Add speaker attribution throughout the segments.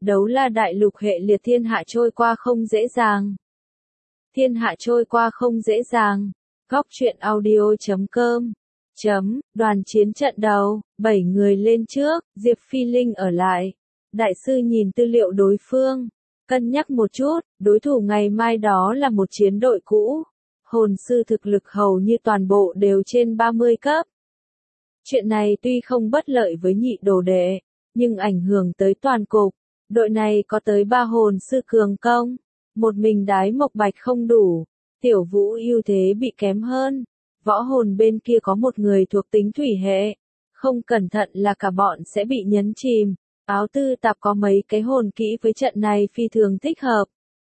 Speaker 1: Đấu La đại lục hệ liệt thiên hạ trôi qua không dễ dàng. Thiên hạ trôi qua không dễ dàng. Góc truyện audio.com. Đoàn chiến trận đầu, 7 người lên trước, Diệp Phi Linh ở lại. Đại sư nhìn tư liệu đối phương, cân nhắc một chút, đối thủ ngày mai đó là một chiến đội cũ. Hồn sư thực lực hầu như toàn bộ đều trên 30 cấp. Chuyện này tuy không bất lợi với nhị đồ đệ, nhưng ảnh hưởng tới toàn cục. Đội này có tới 3 hồn sư cường công, một mình Đái Mộc Bạch không đủ, Tiểu Vũ ưu thế bị kém hơn. Võ hồn bên kia có một người thuộc tính thủy hệ, không cẩn thận là cả bọn sẽ bị nhấn chìm. Áo Tư Tạp có mấy cái hồn kỹ với trận này phi thường thích hợp.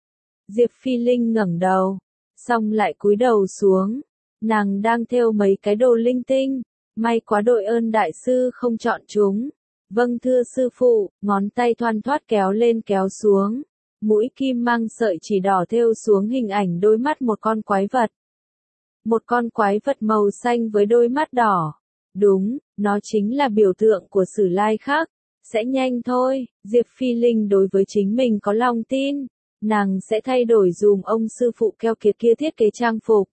Speaker 1: Diệp Phi Linh ngẩng đầu, xong lại cúi đầu xuống, nàng đang thêu mấy cái đồ linh tinh, may quá đội ơn đại sư không chọn chúng. Vâng thưa sư phụ, ngón tay thoăn thoắt kéo lên kéo xuống, mũi kim mang sợi chỉ đỏ thêu xuống hình ảnh đôi mắt một con quái vật. Một con quái vật màu xanh với đôi mắt đỏ. Đúng, nó chính là biểu tượng của Sử Lai Khắc. Sẽ nhanh thôi, Diệp Phi Linh đối với chính mình có lòng tin. Nàng sẽ thay đổi dùm ông sư phụ keo kiệt kia thiết kế trang phục.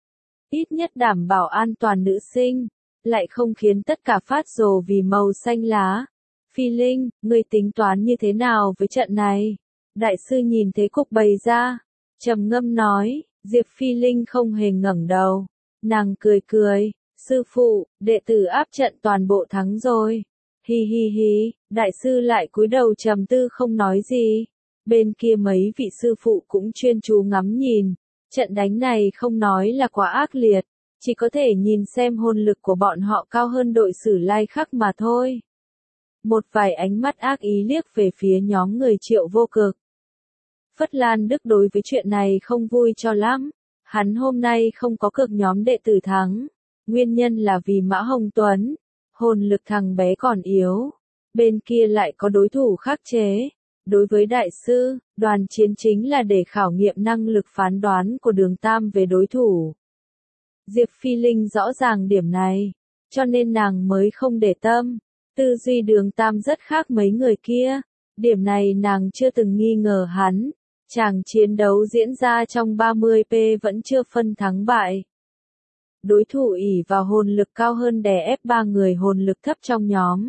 Speaker 1: Ít nhất đảm bảo an toàn nữ sinh, lại không khiến tất cả phát rồ vì màu xanh lá. Phi Linh, ngươi tính toán như thế nào với trận này? Đại sư nhìn thế cục bày ra, trầm ngâm nói. Diệp Phi Linh không hề ngẩng đầu. Nàng cười cười, sư phụ, đệ tử áp trận toàn bộ thắng rồi. Hi hi hi, đại sư lại cúi đầu trầm tư không nói gì. Bên kia mấy vị sư phụ cũng chuyên chú ngắm nhìn. Trận đánh này không nói là quá ác liệt, chỉ có thể nhìn xem hồn lực của bọn họ cao hơn đội Sử Lai Khắc mà thôi. Một vài ánh mắt ác ý liếc về phía nhóm người Triệu Vô Cực. Phất Lan Đức đối với chuyện này không vui cho lắm. Hắn hôm nay không có cực nhóm đệ tử thắng. Nguyên nhân là vì Mã Hồng Tuấn. Hồn lực thằng bé còn yếu. Bên kia lại có đối thủ khắc chế. Đối với đại sư, đoàn chiến chính là để khảo nghiệm năng lực phán đoán của Đường Tam về đối thủ. Diệp Phi Linh rõ ràng điểm này, cho nên nàng mới không để tâm. Tư duy Đường Tam rất khác mấy người kia. Điểm này nàng chưa từng nghi ngờ hắn. Chàng chiến đấu diễn ra trong 30p vẫn chưa phân thắng bại. Đối thủ ỷ vào hồn lực cao hơn đè ép 3 người hồn lực thấp trong nhóm.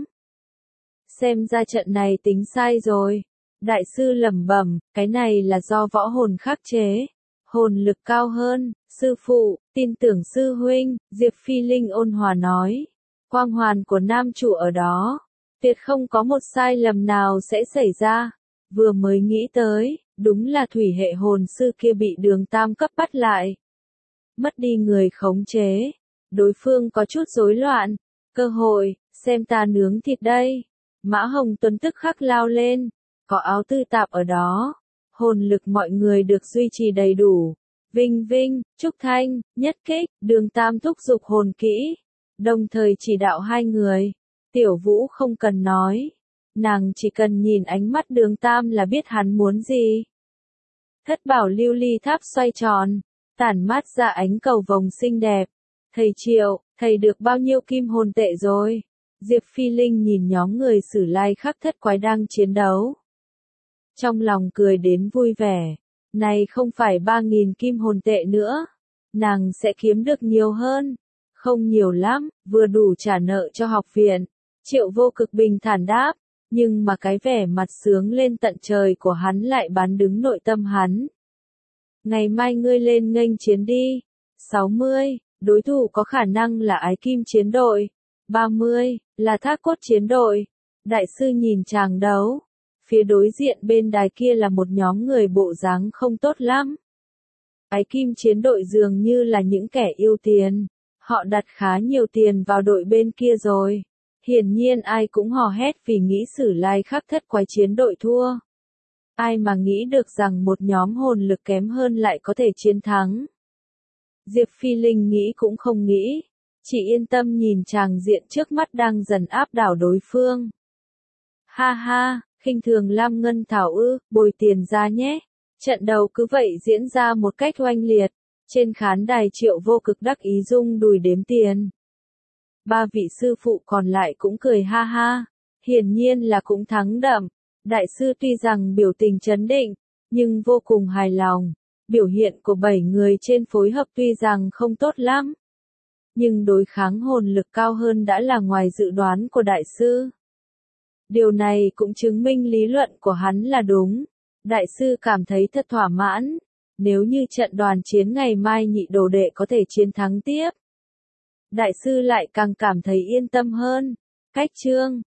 Speaker 1: Xem ra trận này tính sai rồi. Đại sư lẩm bẩm, cái này là do võ hồn khắc chế. Hồn lực cao hơn, sư phụ, tin tưởng sư huynh, Diệp Phi Linh ôn hòa nói. Quang hoàn của nam chủ ở đó. Tuyệt không có một sai lầm nào sẽ xảy ra. Vừa mới nghĩ tới, đúng là thủy hệ hồn sư kia bị Đường Tam cấp bắt lại. Mất đi người khống chế. Đối phương có chút rối loạn. Cơ hội, xem ta nướng thịt đây. Mã Hồng Tuấn tức khắc lao lên. Có Áo Tư Tạp ở đó. Hồn lực mọi người được duy trì đầy đủ. Vinh Vinh, Trúc Thanh, nhất kích, Đường Tam thúc giục hồn kỹ. Đồng thời chỉ đạo 2 người. Tiểu Vũ không cần nói. Nàng chỉ cần nhìn ánh mắt Đường Tam là biết hắn muốn gì. Thất bảo lưu ly tháp xoay tròn, tản mát ra ánh cầu vồng xinh đẹp. Thầy Triệu, thầy được bao nhiêu kim hồn tệ rồi? Diệp Phi Linh nhìn nhóm người Sử Lai Khắc thất quái đang chiến đấu. Trong lòng cười đến vui vẻ. Này không phải 3.000 kim hồn tệ nữa. Nàng sẽ kiếm được nhiều hơn. Không nhiều lắm, vừa đủ trả nợ cho học viện. Triệu Vô Cực bình thản đáp. Nhưng mà cái vẻ mặt sướng lên tận trời của hắn lại bán đứng nội tâm hắn. Ngày mai ngươi lên nghênh chiến đi. 60, đối thủ có khả năng là Ái Kim chiến đội. 30, là Thác Cốt chiến đội. Đại sư nhìn chàng đấu. Phía đối diện bên đài kia là một nhóm người bộ dáng không tốt lắm. Ái Kim chiến đội dường như là những kẻ yêu tiền. Họ đặt khá nhiều tiền vào đội bên kia rồi. Hiển nhiên ai cũng hò hét vì nghĩ Sử Lai Khắc thất quái chiến đội thua. Ai mà nghĩ được rằng một nhóm hồn lực kém hơn lại có thể chiến thắng. Diệp Phi Linh nghĩ cũng không nghĩ. Chỉ yên tâm nhìn chàng diện trước mắt đang dần áp đảo đối phương. Ha ha, khinh thường Lam Ngân Thảo ư, bồi tiền ra nhé. Trận đầu cứ vậy diễn ra một cách oanh liệt. Trên khán đài Triệu Vô Cực đắc ý rung đùi đếm tiền. 3 vị sư phụ còn lại cũng cười ha ha. Hiển nhiên là cũng thắng đậm. Đại sư tuy rằng biểu tình trấn định, nhưng vô cùng hài lòng. Biểu hiện của 7 người trên phối hợp tuy rằng không tốt lắm, nhưng đối kháng hồn lực cao hơn đã là ngoài dự đoán của đại sư. Điều này cũng chứng minh lý luận của hắn là đúng. Đại sư cảm thấy thật thỏa mãn. Nếu như trận đoàn chiến ngày mai nhị đồ đệ có thể chiến thắng tiếp, đại sư lại càng cảm thấy yên tâm hơn. Cách chương